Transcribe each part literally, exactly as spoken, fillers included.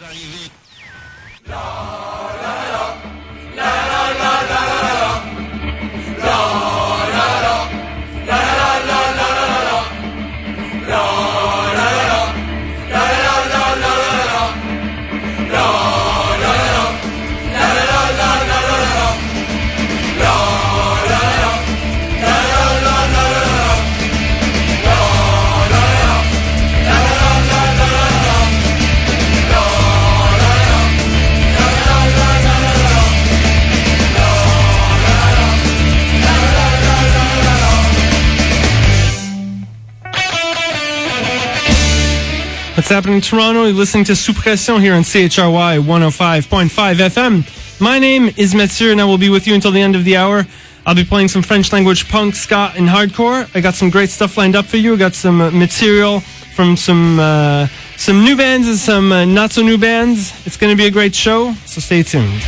What's happening in Toronto? You're listening to Sous Pression here on C H R Y one oh five point five F M. My name is Mathieu, and I will be with you until the end of the hour. I'll be playing some French language punk, ska, and hardcore. I got some great stuff lined up for you. I got some uh, material from some uh, some new bands and some uh, not so new bands. It's going to be a great show, so stay tuned.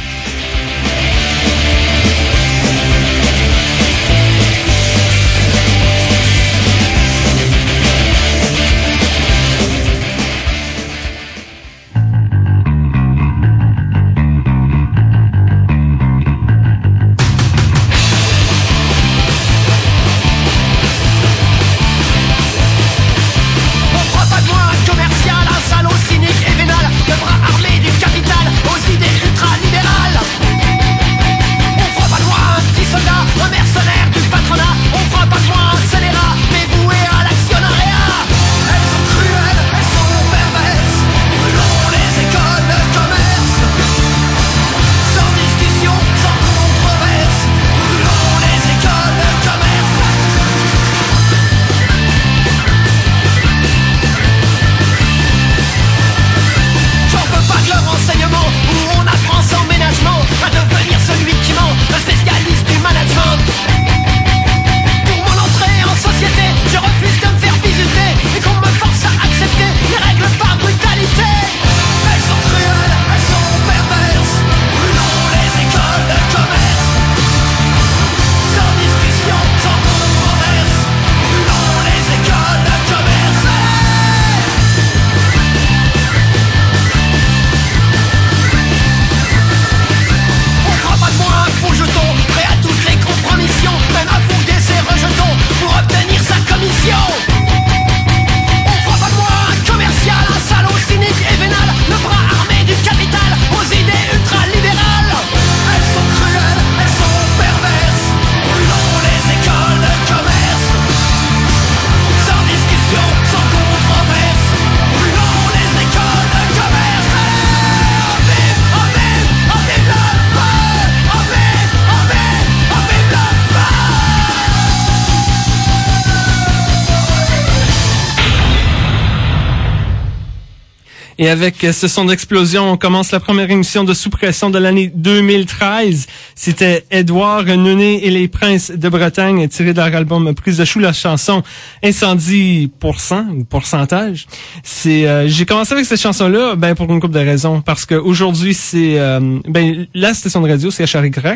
Et avec ce son d'explosion, on commence la première émission de Sous Pression de l'année deux mille treize. C'était Édouard Nonnet et les Princes de Bretagne, tiré de leur album Prise de Chou, la chanson Incendie pour cent ou pourcentage. C'est, euh, j'ai commencé avec cette chanson-là, ben pour une couple de raisons, parce que aujourd'hui c'est, euh, ben la station de radio, c'est H R Y.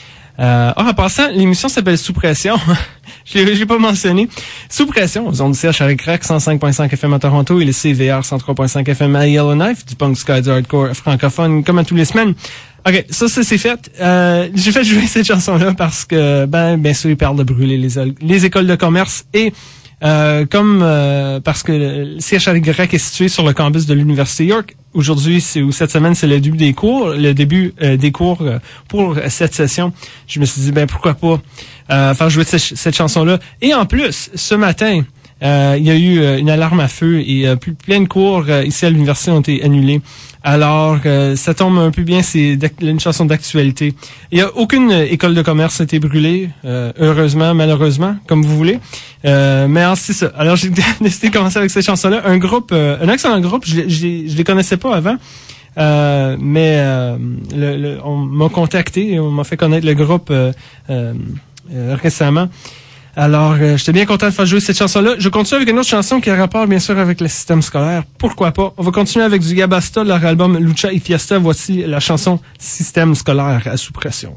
Euh, oh, en passant, l'émission s'appelle Sous Pression. Je l'ai, je l'ai pas mentionné. Sous Pression, aux ondes du C H R Y cent cinq point cinq F M à Toronto et le C V R cent trois point cinq F M à Yellowknife, du punk ska, du hardcore francophone, comme à tous les semaines. OK, ça, ça c'est fait. Euh, j'ai fait jouer cette chanson-là parce que, ben, bien sûr, ils parlent de brûler les, les écoles de commerce et Euh, comme euh, parce que le C H R Y est situé sur le campus de l'Université York. Aujourd'hui, c'est, ou cette semaine, c'est le début des cours, le début euh, des cours euh, pour cette session. Je me suis dit, ben pourquoi pas euh, faire jouer cette, cette chanson-là. Et en plus, ce matin, euh, il y a eu euh, une alarme à feu et euh, plein de cours euh, ici à l'université ont été annulés. Alors, euh, ça tombe un peu bien, c'est une chanson d'actualité. Il n'y a aucune école de commerce qui a été brûlée, euh, heureusement, malheureusement, comme vous voulez. Euh, mais alors, c'est ça. Alors, j'ai décidé de commencer avec cette chanson-là. Un groupe, euh, un excellent groupe, je, je, je les connaissais pas avant, euh, mais euh, le, le, on m'a contacté et on m'a fait connaître le groupe euh, euh, euh, récemment. Alors, euh, j'étais bien content de faire jouer cette chanson-là. Je continue avec une autre chanson qui a rapport, bien sûr, avec le système scolaire. Pourquoi pas? On va continuer avec du Yabasta, leur album Lucha et Fiesta. Voici la chanson Système scolaire à sous pression.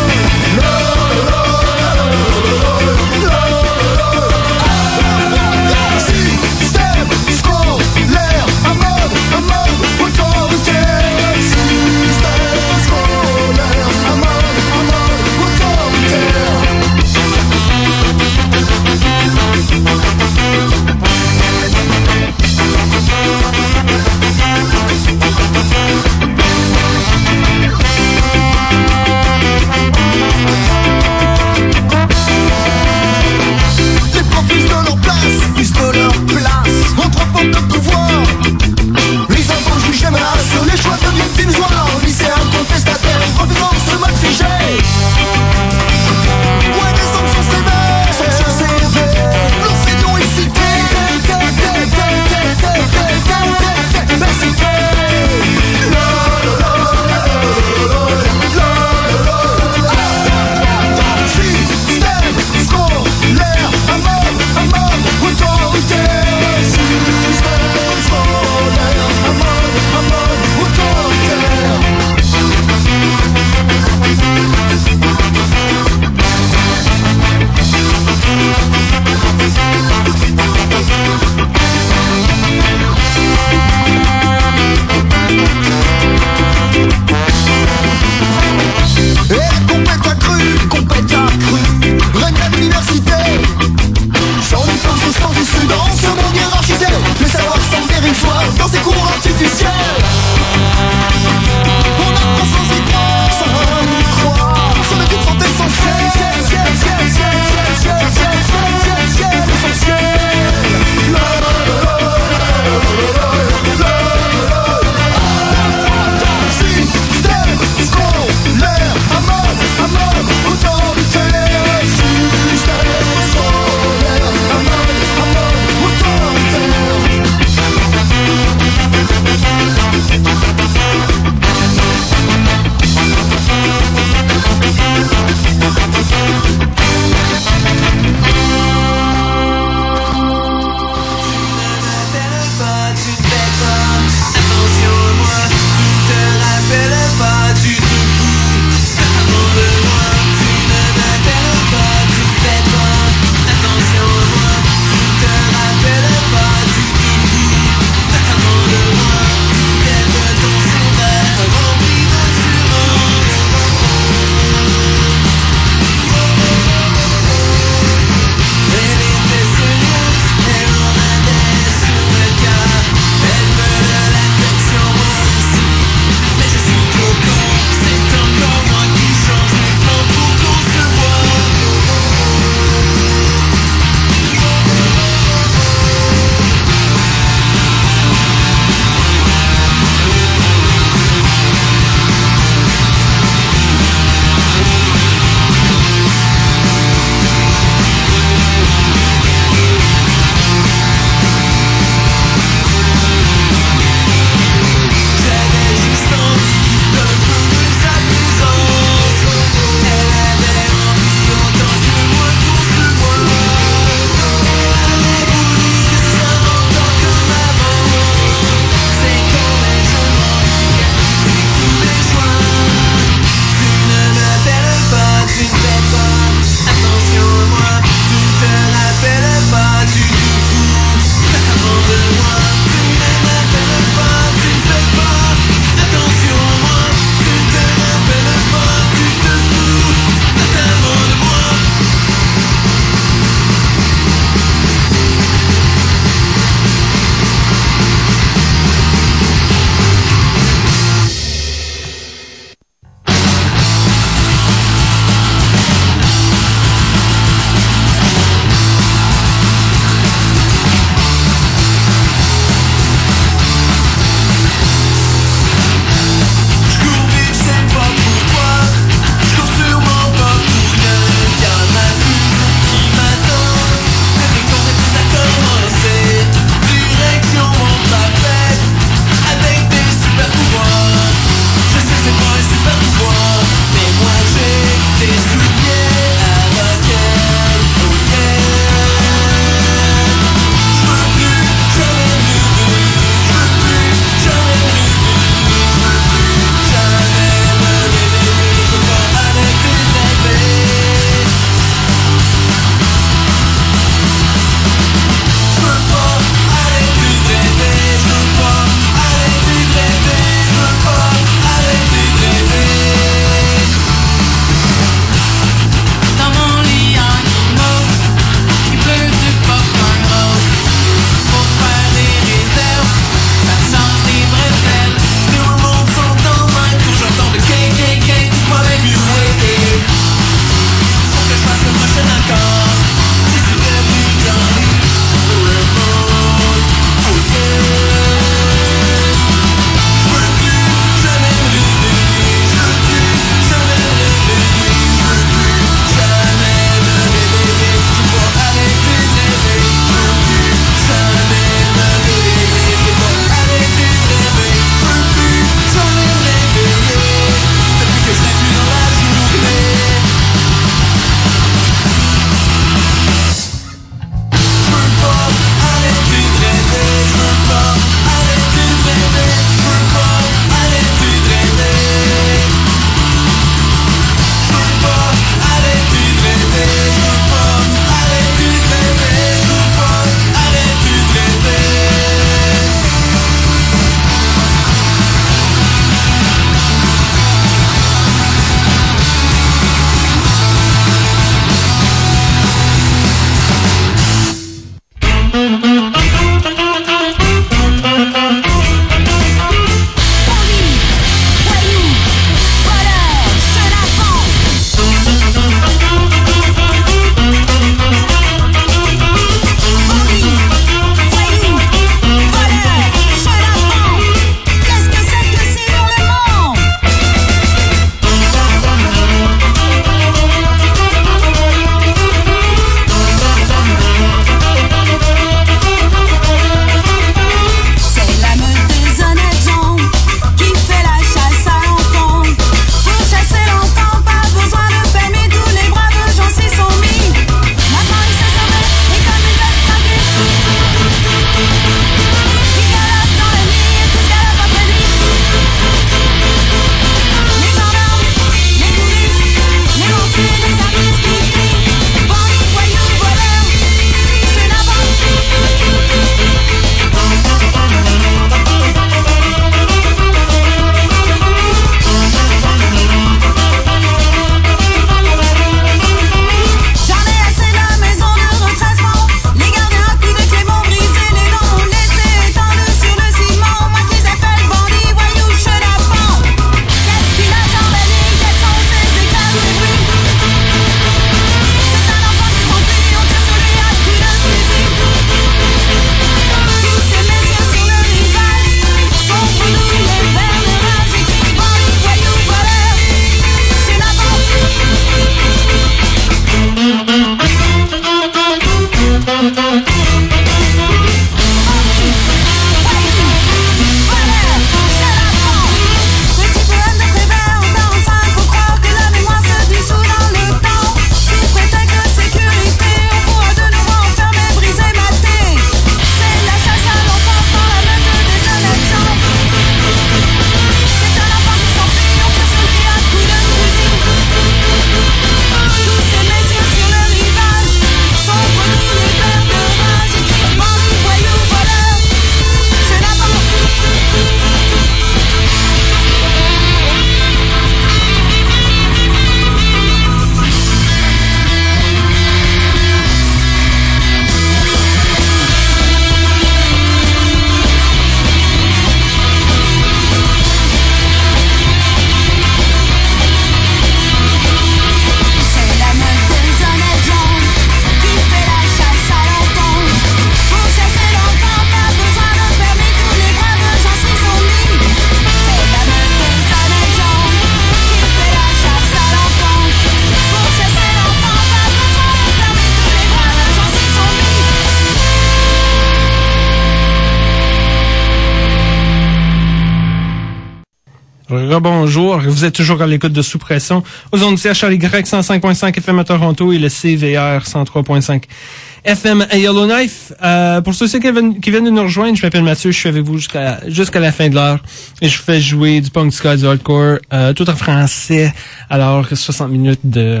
Rebonjour, vous êtes toujours à l'écoute de Sous Pression aux ondes C H R Y cent cinq point cinq F M à Toronto et le C V R cent trois point cinq F M à Yellowknife. Euh, pour ceux qui viennent, qui viennent de nous rejoindre, je m'appelle Mathieu, je suis avec vous jusqu'à jusqu'à la fin de l'heure et je fais jouer du punk, du ska, du hardcore, euh, tout en français. Alors soixante minutes de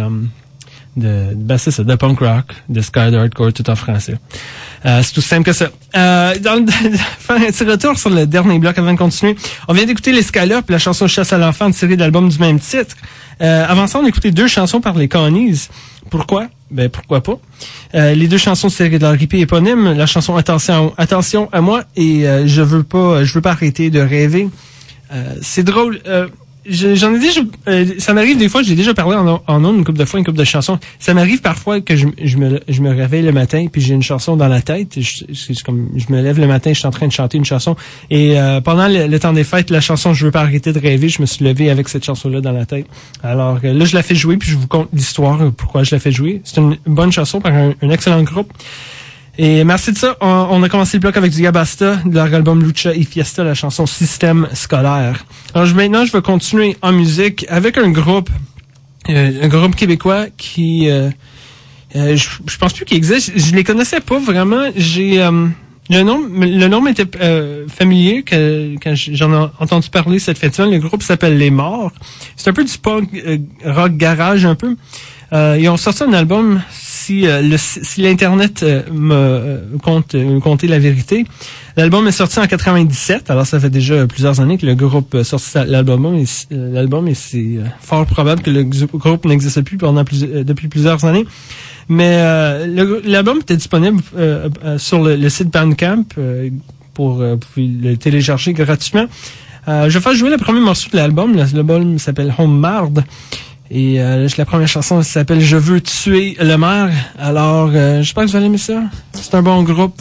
de ben c'est ça, de punk rock, de ska, de hardcore, tout en français. Euh, c'est tout simple que ça. Euh, dans le, faire un petit retour sur le dernier bloc avant de continuer. On vient d'écouter les Scallops, la chanson Chasse à l'enfant, tirée de l'album du même titre. Euh, avant ça, on a écouté deux chansons par les Connies. Pourquoi? Ben, pourquoi pas? Euh, les deux chansons tirées de leur E P éponyme, la chanson Attention, Attention à moi et euh, Je veux pas, je veux pas arrêter de rêver. Euh, c'est drôle, euh, Je, j'en ai déjà, euh, ça m'arrive des fois, j'ai déjà parlé en, en ondes une couple de fois, une couple de chansons. Ça m'arrive parfois que je, je me, je me réveille le matin puis j'ai une chanson dans la tête. Je, c'est comme, je me lève le matin, je suis en train de chanter une chanson. Et euh, pendant le, le temps des fêtes, la chanson Je veux pas arrêter de rêver, je me suis levé avec cette chanson-là dans la tête. Alors euh, là, je la fais jouer puis je vous conte l'histoire, pourquoi je la fais jouer. C'est une bonne chanson par un, un excellent groupe. Et merci de ça, on, on a commencé le bloc avec du Yabasta, de leur album Lucha y Fiesta, la chanson Système scolaire. Alors je, maintenant, je vais continuer en musique avec un groupe, euh, un groupe québécois qui, euh, euh, je, je pense plus qu'il existe. Je, je les connaissais pas vraiment. J'ai euh, le nom, le nom m'était euh, familier que, quand j'en ai entendu parler cette fête-là. Le groupe s'appelle Les Morts. C'est un peu du punk euh, rock garage un peu. Euh, ils ont sorti un album. Si, euh, le, si l'internet euh, me euh, compte euh, compter la vérité, l'album est sorti en quatre-vingt-dix-sept. Alors ça fait déjà plusieurs années que le groupe a sorti l'album et euh, l'album et c'est euh, fort probable que le groupe n'existe plus pendant plus, euh, depuis plusieurs années. Mais euh, le, l'album était disponible euh, euh, sur le, le site Bandcamp euh, pour euh, vous pouvez le télécharger gratuitement. Euh, je vais faire jouer le premier morceau de l'album. L'album s'appelle Home Marde. Et euh, la première chanson s'appelle Je veux tuer le maire. Alors, euh, j'espère que vous allez aimer ça. C'est un bon groupe.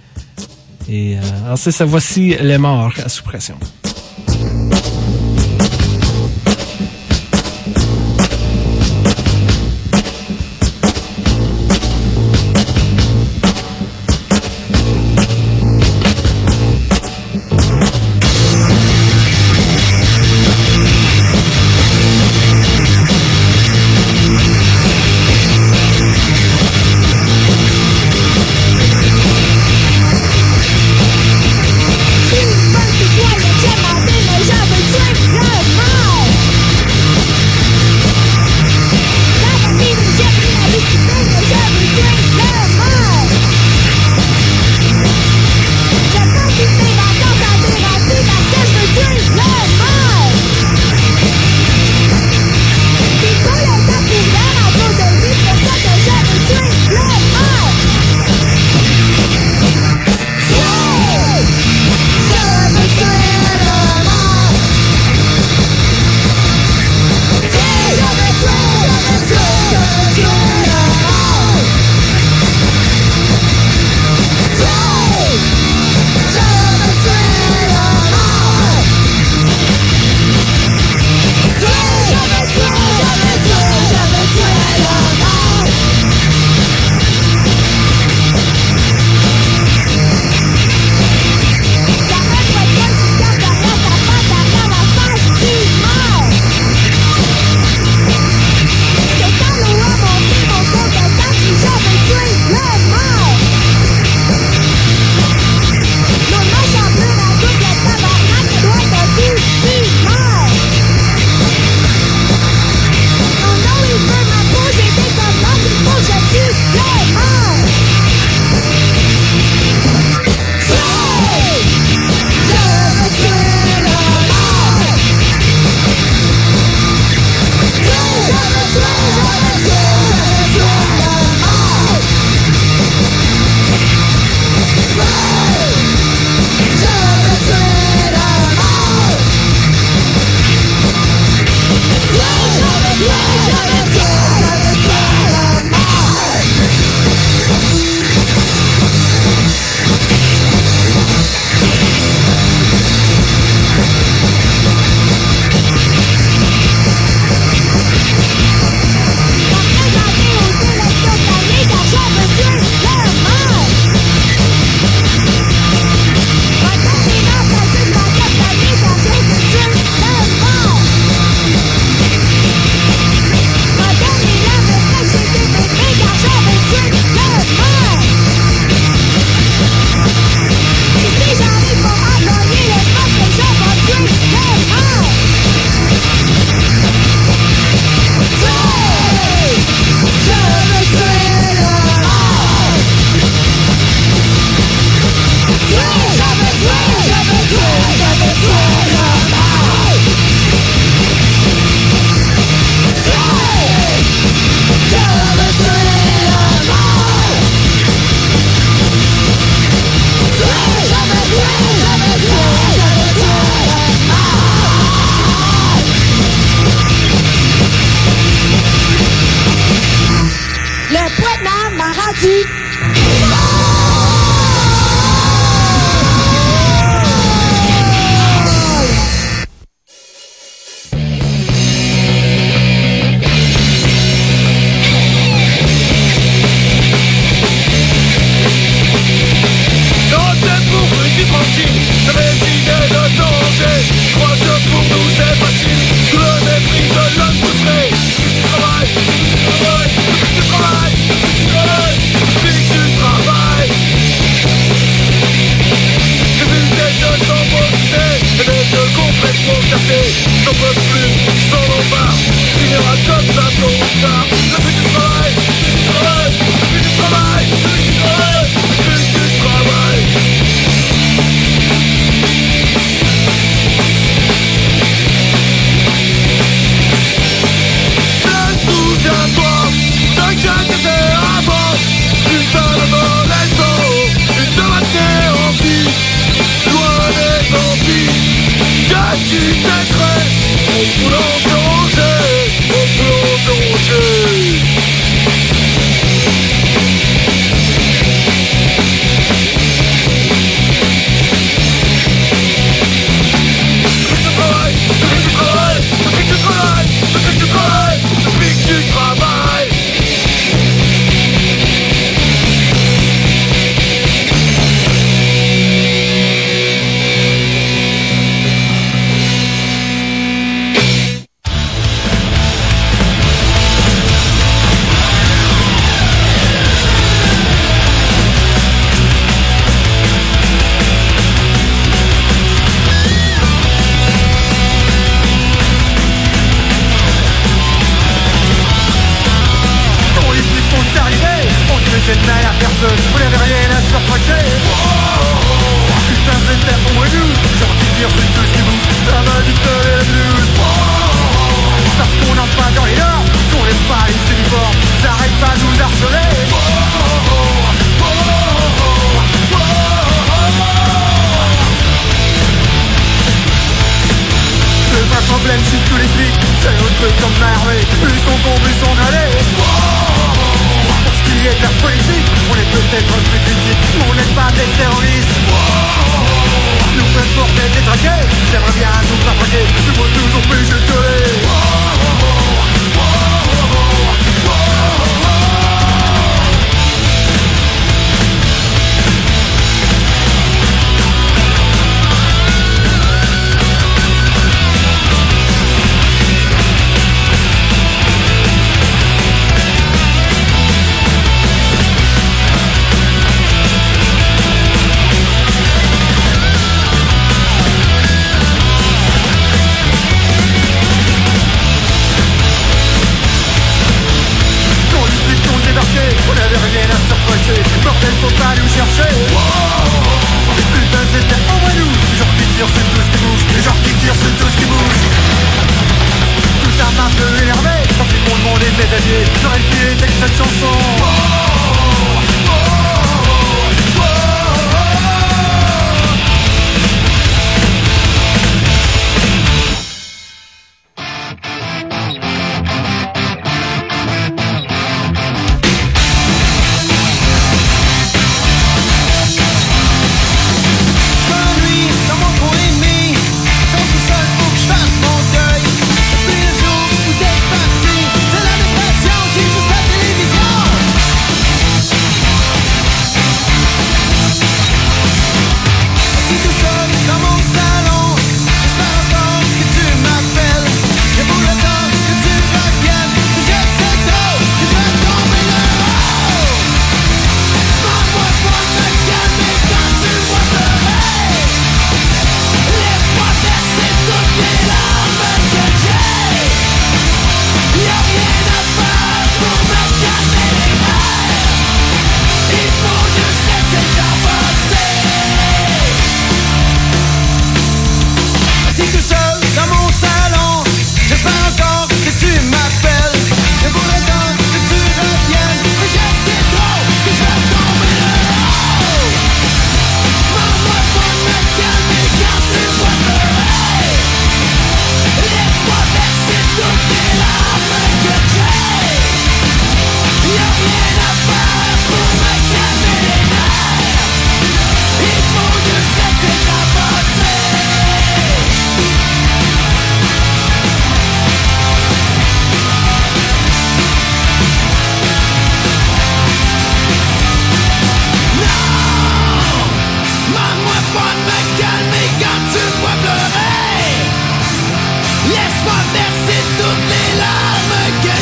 Et euh, alors c'est ça, voici Les Morts à Sous Pression. Igual, de danger. Crois que pour nous c'est facile, tout le mépris de l'homme frustré. Tu travailles, tu travailles, tu travailles, tu travailles, puis tu travailles. J'ai vu des jeunes s'embourser et des vieux complètement cassés. J'en peux plus, sans lombard, finira comme ça tôt ou tard. Depuis du travail, du travail, depuis du travail, depuis du travail, depuis du travail. Souviens-toi, t'inquiète t'étais avant. Putain de Molesto, une de matinée en vie. Loin des zombies, que tu t'aimerais. Au boulot plongé, au boulot plongé. Depuis que tu travailles, depuis que tu travailles, depuis que tu travailles, depuis que tu travailles, depuis que tu travailles. C'est de mal à personne, vous n'avez rien à se faire traquer. Putain c'est terre pour moi nous, j'ai envie de dire c'est tout ce qui bouge, ça va du temps et la blues. Parce qu'on n'entre pas dans les normes, qu'on n'aime pas les uniformes, ça arrête pas de nous harceler. Le vrai problème c'est tous les flics, c'est un peu comme l'armée, plus ils sont cons, plus ils sont allés. Il y a de la politique, on est peut-être plus critiques, mais on n'est pas des terroristes. Nous faisons porter des traquets, j'aimerais bien nous rattraquer, nous faut toujours plus de toller.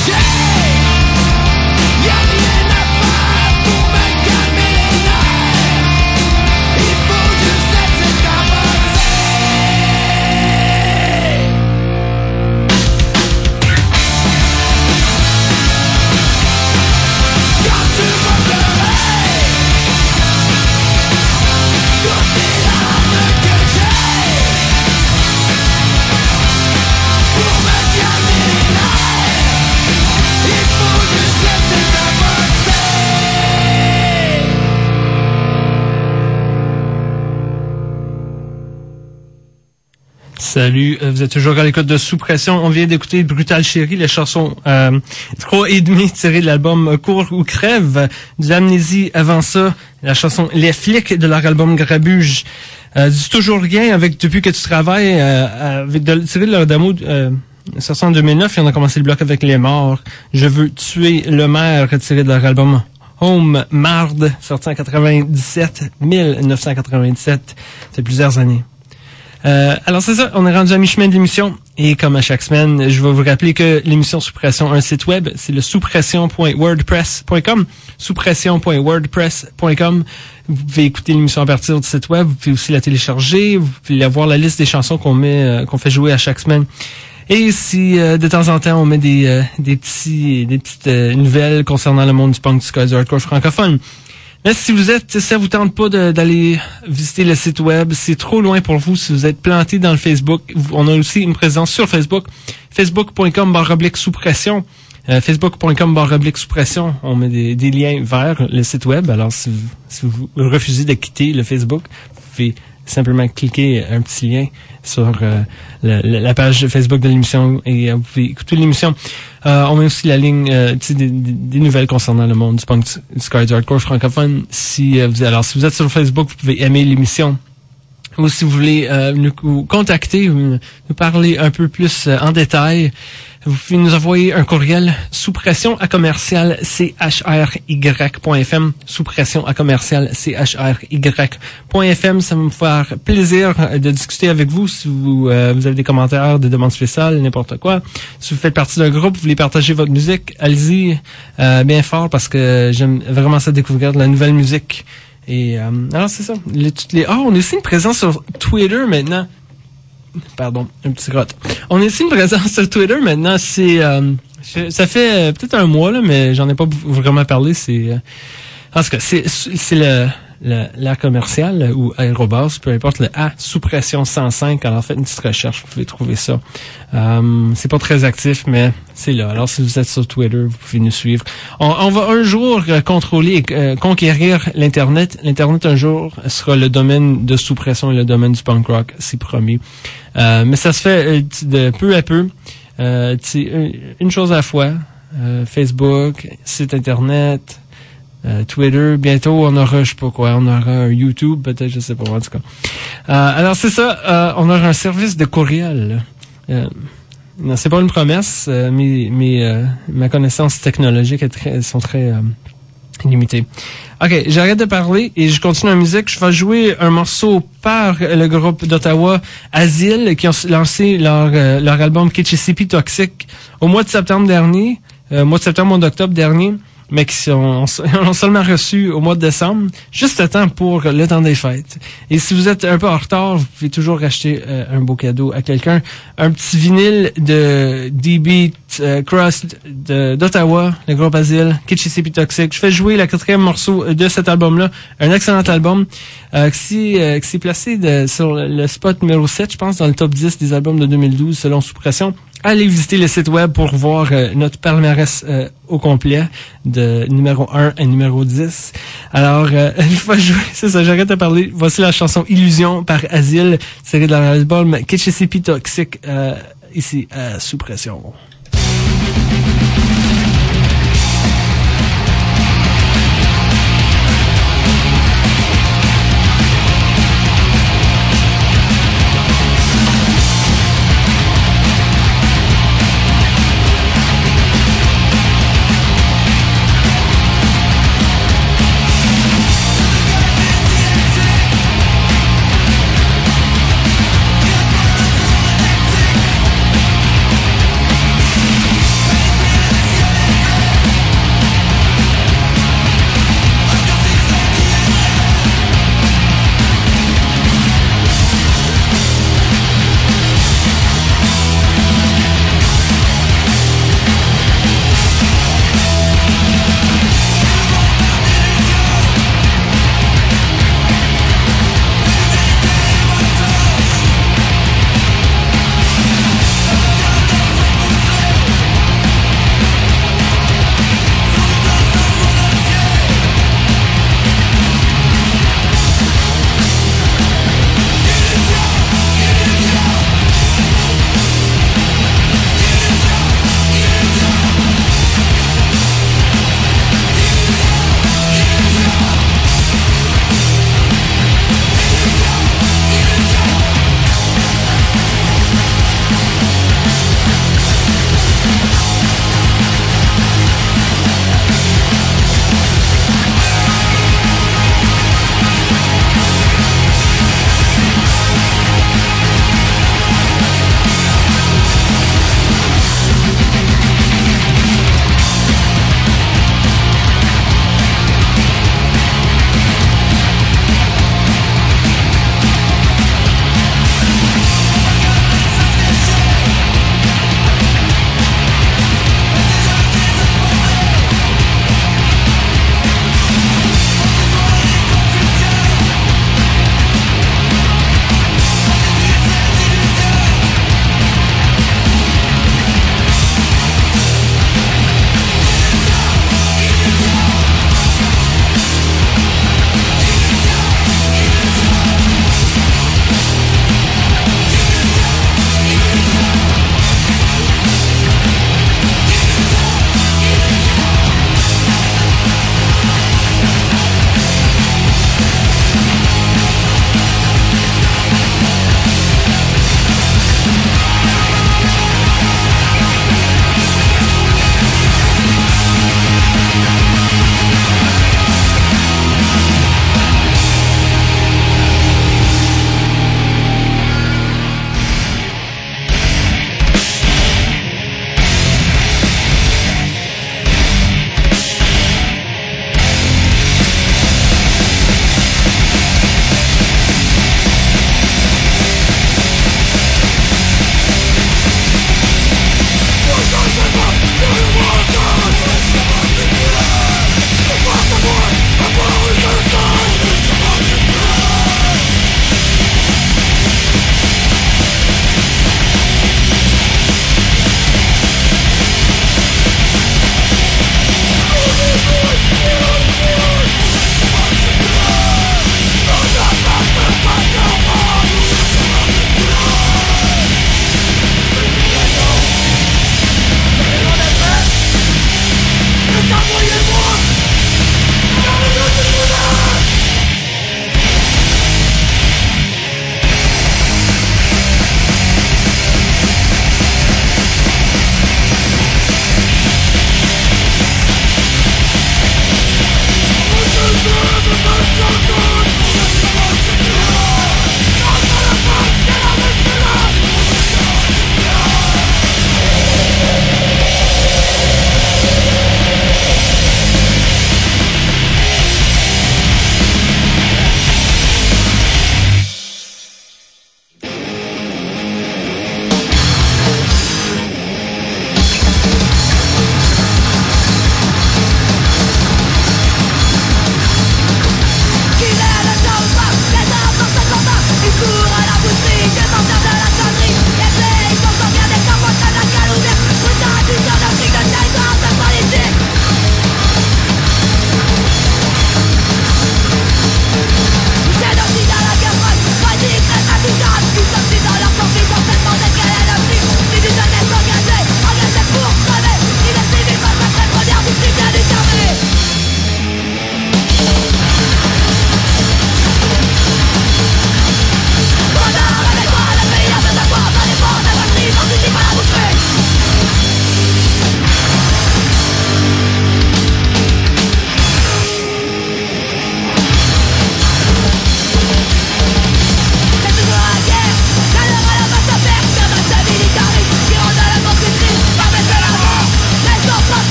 Salut, vous êtes toujours à l'écoute de Sous Pression. On vient d'écouter Brutal Chérie, la chanson euh, trois et demi tirée de l'album Cours ou Crève. De l'Amnésie avant ça, la chanson Les Flics de leur album Grabuge. Euh, dis toujours rien avec Depuis que tu travailles, euh, avec de, tiré de leur démo euh, sorti en deux mille neuf, et on a commencé le bloc avec Les Morts. Je veux tuer le maire, tiré de leur album Home Marde, sorti en quatre-vingt-dix-sept, mille neuf cent quatre-vingt-dix-sept. C'est plusieurs années. Euh, alors c'est ça, on est rendu à mi-chemin de l'émission et comme à chaque semaine, je vais vous rappeler que l'émission Sous Pression a un site web, c'est le souspression point wordpress point com, souspression point wordpress point com. Vous pouvez écouter l'émission à partir du site web, vous pouvez aussi la télécharger, vous pouvez avoir la liste des chansons qu'on met, euh, qu'on fait jouer à chaque semaine. Et si euh, de temps en temps on met des euh, des petits des petites euh, nouvelles concernant le monde du punk, du ska, du hardcore francophone. Mais si vous êtes, ça vous tente pas de, d'aller visiter le site web, c'est trop loin pour vous. Si vous êtes planté dans le Facebook, on a aussi une présence sur Facebook, facebook point com barre oblique sous pression, euh, facebook point com barre oblique sous pression. On met des, des liens vers le site web. Alors si vous, si vous refusez de quitter le Facebook, vous pouvez simplement cliquer un petit lien sur euh, la, la page Facebook de l'émission et euh, vous pouvez écouter l'émission. Euh, on met aussi la ligne euh, des, des, des nouvelles concernant le monde du punk, du ska, du hardcore francophone. Si euh, vous, alors si vous êtes sur Facebook, vous pouvez aimer l'émission. Ou si vous voulez euh, nous, nous contacter, nous, nous parler un peu plus euh, en détail, vous pouvez nous envoyer un courriel sous pression à commercial c h r y point f m, sous pression à commercial c h r y point f m. Ça va me faire plaisir de discuter avec vous si vous, euh, vous avez des commentaires, des demandes spéciales, n'importe quoi. Si vous faites partie d'un groupe, vous voulez partager votre musique, allez-y euh, bien fort parce que j'aime vraiment ça découvrir de la nouvelle musique. Et euh, alors c'est ça. Les, toutes les, oh, on a aussi une présence sur Twitter maintenant. Pardon, un petit grotte. On a aussi une présence sur Twitter maintenant. C'est euh, ça fait euh, peut-être un mois là, mais j'en ai pas vraiment parlé. C'est euh, en tout cas c'est c'est le le l'air commercial ou aérobase, peu importe, le A sous pression cent cinq. Alors faites une petite recherche, vous pouvez trouver ça. Euh, c'est pas très actif, mais c'est là. Alors si vous êtes sur Twitter, vous pouvez nous suivre. On, on va un jour euh, contrôler et euh, conquérir l'Internet. L'Internet un jour sera le domaine de sous pression et le domaine du punk rock, c'est promis. Euh, mais ça se fait euh, de peu à peu. Euh, une chose à la fois. Euh, Facebook, site Internet, Euh, Twitter, bientôt on aura, je sais pas quoi, on aura un YouTube, peut-être, je sais pas, en tout cas. Euh, alors c'est ça, euh, on aura un service de courriel. Euh, non, c'est pas une promesse, euh, mais, mais euh, ma connaissance technologique est très, sont très euh, limitées. Ok, j'arrête de parler et je continue la musique. Je vais jouer un morceau par le groupe d'Ottawa Asile qui ont lancé leur, euh, leur album Kitschisipi Toxic au mois de septembre dernier, euh, mois de septembre, mois d'octobre dernier. Mais qui sont, ont seulement reçu au mois de décembre, juste à temps pour le temps des fêtes. Et si vous êtes un peu en retard, vous pouvez toujours racheter euh, un beau cadeau à quelqu'un. Un petit vinyle de D-Beat euh, Crust de, d'Ottawa, le groupe Asile, Kitschisipi Toxic. Je fais jouer le quatrième morceau de cet album-là, un excellent album euh, qui, euh, qui s'est placé de, sur le spot numéro sept, je pense, dans le top dix des albums de deux mille douze, selon Sous Pression. Allez visiter le site web pour voir euh, notre palmarès euh, au complet de numéro un à numéro dix. Alors, euh, une fois joué, c'est ça, j'arrête de parler. Voici la chanson Illusion par Asile, tirée de l'album Kitschisipi Toxic, euh, ici à Sous Pression. We'll be right back.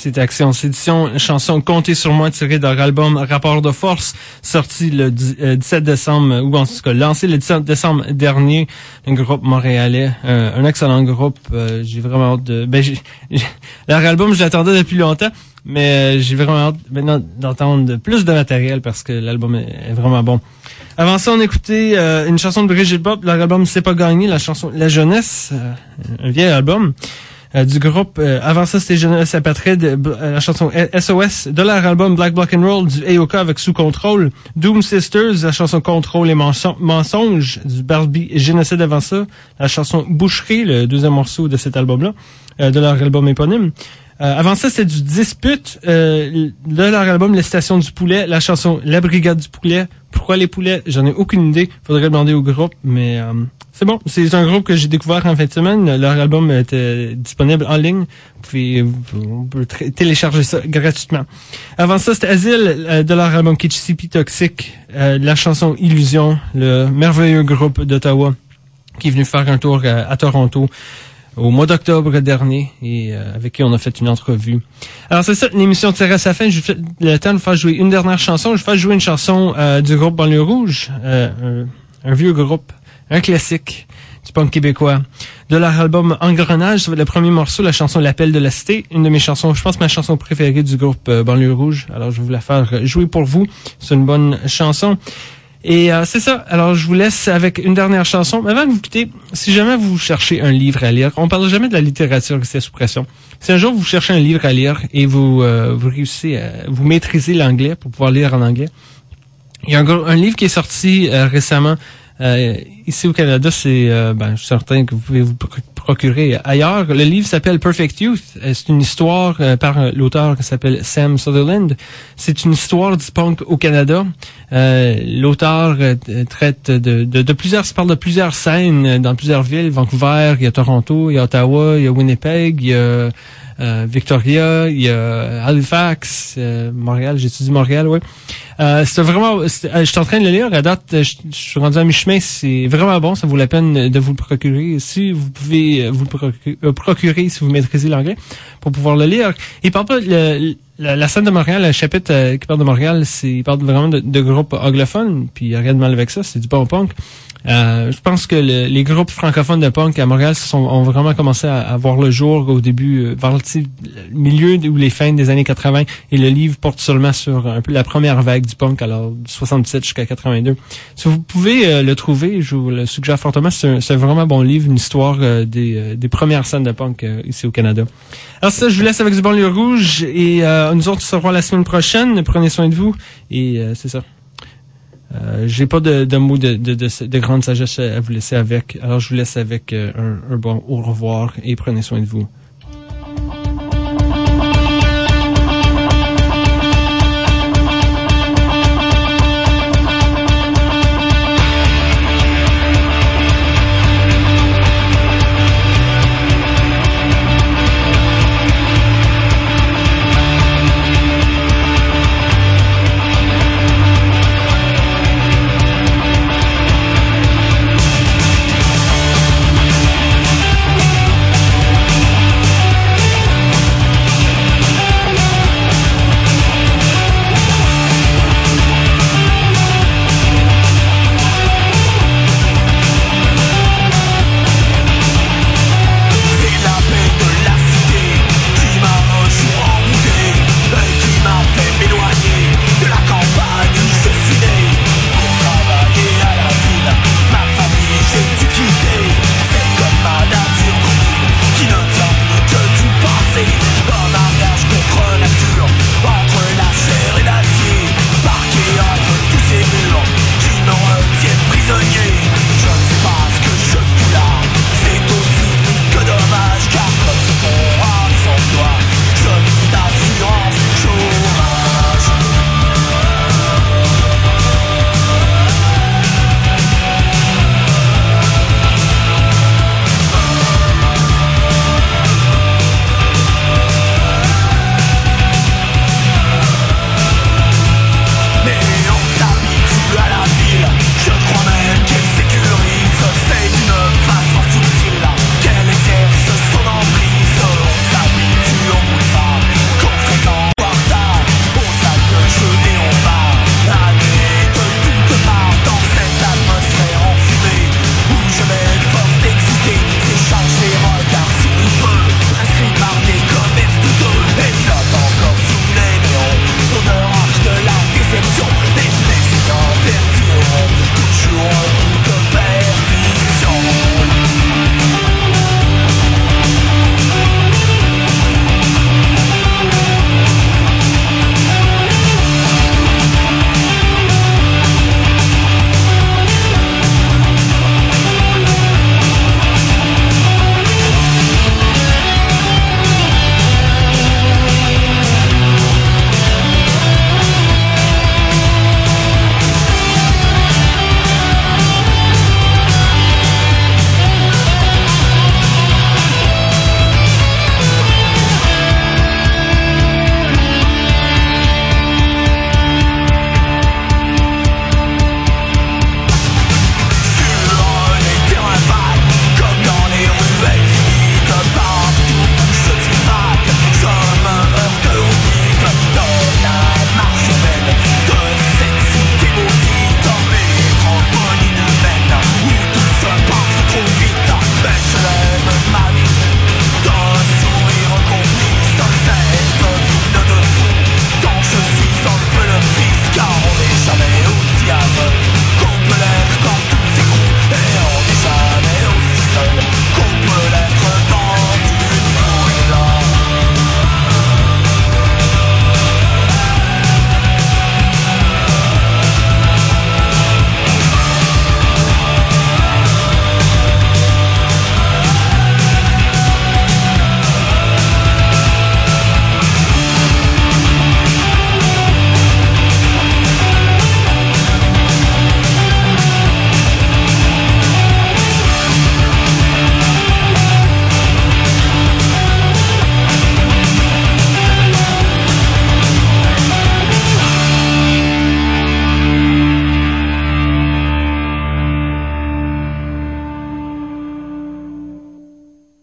c'était Action Sédition, chanson Comptez sur moi tirée de leur album Rapport de force, sorti le dix-sept décembre, ou en tout cas lancé le dix-sept décembre dernier, un groupe montréalais, euh, un excellent groupe, euh, j'ai vraiment hâte de... Ben, j'ai, j'ai, leur album, je l'attendais depuis longtemps, mais euh, j'ai vraiment hâte maintenant d'entendre plus de matériel parce que l'album est, est vraiment bon. Avant ça, on écoutait euh, une chanson de Brigitte Bop, leur album C'est pas gagné, la chanson La Jeunesse, euh, un vieil album euh, du groupe. Euh, avant ça, c'était Jeunesse Apatride, euh, la chanson S O S de leur album Black Block and Roll du A O K avec Sous Contrôle. Doom Sisters, la chanson Contrôle et Menson- Mensonge du Barbie Génocide avant ça. La chanson Boucherie, le deuxième morceau de cet album-là, euh, de leur album éponyme. Euh, avant ça, c'était du Dispute, euh, de leur album Les Stations du Poulet, la chanson La Brigade du Poulet. Pourquoi les poulets? J'en ai aucune idée. Faudrait demander au groupe, mais euh, c'est bon. C'est un groupe que j'ai découvert en fin de semaine. Leur album était disponible en ligne. Vous pouvez, vous pouvez télécharger ça gratuitement. Avant ça, c'était Asile, euh, de leur album K H C P Toxic, euh, la chanson Illusion, le merveilleux groupe d'Ottawa qui est venu faire un tour à, à Toronto au mois d'octobre dernier et euh, avec qui on a fait une entrevue. Alors c'est ça, l'émission tire à sa fin. Je fais le temps de faire jouer une dernière chanson. Je vais faire jouer une chanson euh, du groupe Banlieue Rouge, euh, un, un vieux groupe, un classique du punk québécois. De leur album Engrenage, ça va être le premier morceau, la chanson L'appel de la cité, une de mes chansons, je pense ma chanson préférée du groupe euh, Banlieue Rouge. Alors je vais vous la faire jouer pour vous. C'est une bonne chanson. Et euh, c'est ça. Alors, je vous laisse avec une dernière chanson. Mais avant de vous quitter, si jamais vous cherchez un livre à lire, on parle jamais de la littérature ici à Sous Pression. Si un jour vous cherchez un livre à lire et vous euh, vous réussissez à vous maîtriser l'anglais pour pouvoir lire en anglais, il y a un, un livre qui est sorti euh, récemment euh, ici au Canada. C'est, euh, ben, je suis certain que vous pouvez vous procurer ailleurs. Le livre s'appelle Perfect Youth. C'est une histoire euh, par l'auteur qui s'appelle Sam Sutherland. C'est une histoire du punk au Canada. Euh, l'auteur euh, traite de, de, de plusieurs, parle de plusieurs scènes dans plusieurs villes. Vancouver, il y a Toronto, il y a Ottawa, il y a Winnipeg, il y a euh, Victoria, il y a Halifax, euh, Montréal. J'étudie Montréal, oui. Euh, c'est vraiment, c'est, je suis en train de le lire. À date, je, je suis rendu à mi-chemin. C'est vraiment bon. Ça vaut la peine de vous le procurer. Si vous pouvez vous le procurer, euh, procurer si vous maîtrisez l'anglais pour pouvoir le lire. Il parle pas le, la, la scène de Montréal, le chapitre euh, qui parle de Montréal, c'est, il parle vraiment de, de groupes anglophones. Puis il n'y a rien de mal avec ça. C'est du bon punk. Euh, je pense que le, les groupes francophones de punk à Montréal sont, ont vraiment commencé à, à voir le jour au début, euh, vers le, le milieu ou les fins des années quatre-vingts. Et le livre porte seulement sur un peu la première vague du punk, alors de soixante-dix-sept jusqu'à quatre-vingt-deux. Si vous pouvez euh, le trouver, je vous le suggère fortement. C'est un, c'est un vraiment bon livre, une histoire euh, des, euh, des premières scènes de punk euh, ici au Canada. Alors ça, je vous laisse avec du Banlieue Rouge et euh, nous autres, on se revoit la semaine prochaine. Prenez soin de vous et euh, c'est ça. Euh, j'ai pas de, de mots de, de, de, de grande sagesse à vous laisser avec. Alors je vous laisse avec euh, un, un bon au revoir et prenez soin de vous.